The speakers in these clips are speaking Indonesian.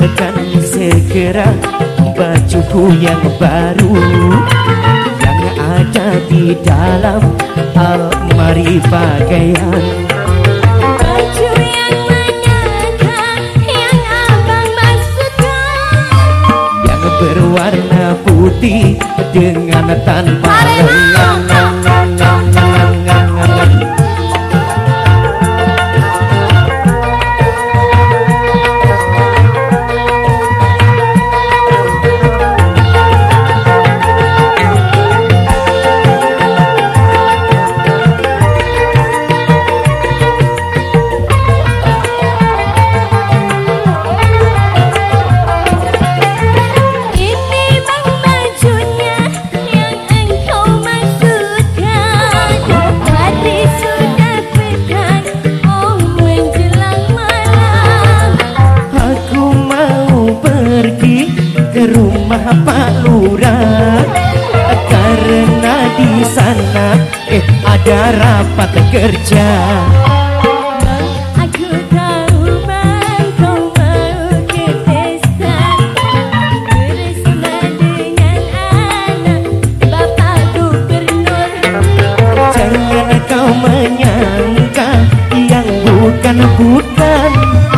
Akan segera bajuku yang baru yang ada di dalam almari pakaian. Baju yang manakah yang abang maksudkan? Yang berwarna putih dengan tanpa lengan. Rumah Pak Lurah karena di sana ada rapat kerja. Aku tahu bang kau mau ke pesta bersama dengan anak Bapak Gubernur. Jangan kau menyangka yang bukan-bukan.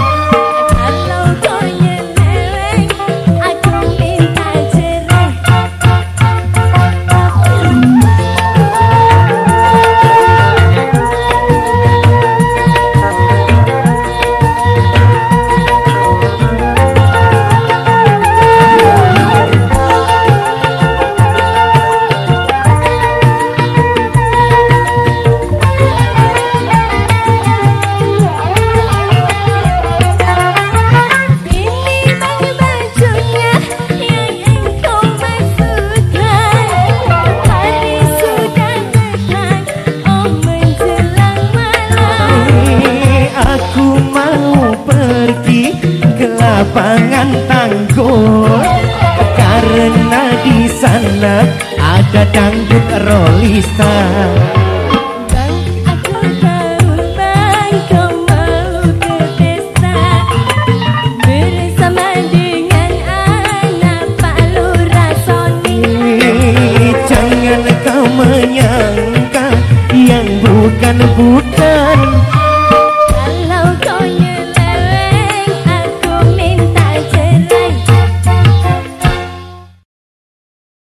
Lapangan Tanggul karena di sana ada dangdut rolista. Bang, aku tahu bang kau mau ke pesta bersama dengan anak Pak Lurah Soni. Jangan kau menyangka yang bukan-bukan.